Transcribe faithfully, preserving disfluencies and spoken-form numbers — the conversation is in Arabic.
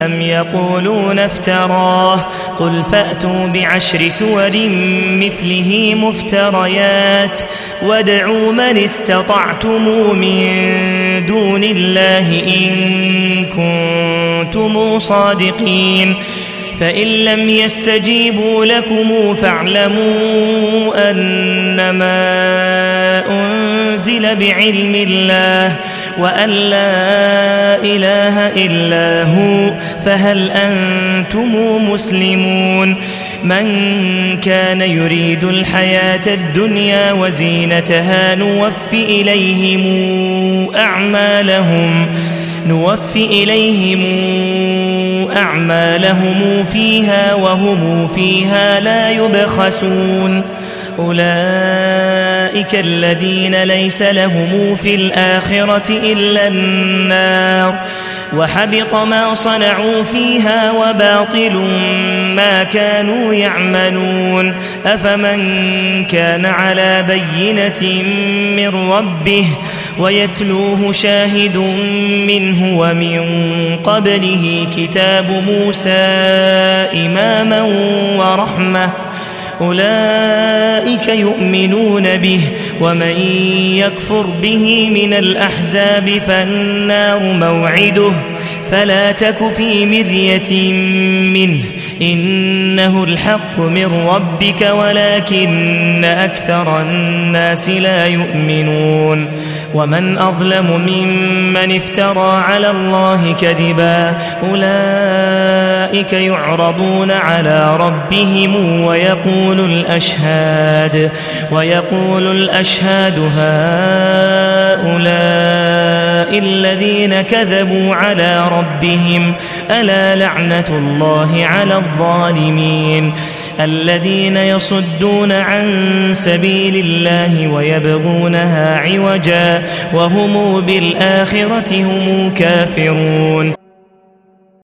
أم يقولون افتراه قل فأتوا بعشر سور مثله مفتريات وادعوا من استطعتم من دون الله إن كنتم صادقين فإن لم يستجيبوا لكم فاعلموا أنما أنزل بعلم الله وأن لا إله إلا هو فهل أنتم مسلمون من كان يريد الحياة الدنيا وزينتها نوف إليهم أعمالهم نوف إليهم أعمالهم فيها وهم فيها لا يبخسون أولئك الذين ليس لهم في الآخرة إلا النار وحبط ما صنعوا فيها وباطل ما كانوا يعملون أفمن كان على بينة من ربه ويتلوه شاهد منه ومن قبله كتاب موسى إماما ورحمة أولئك يؤمنون به ومن يكفر به من الأحزاب فالنار موعده فلا تك في مرية منه إنه الحق من ربك ولكن أكثر الناس لا يؤمنون ومن أظلم ممن افترى على الله كذبا أولئك يعرضون على ربهم ويقول الأشهاد ويقول الأشهاد هؤلاء الذين كذبوا على ربهم ألا لعنة الله على الظالمين الذين يصدون عن سبيل الله ويبغونها عوجا وهم بالآخرة هم كافرون.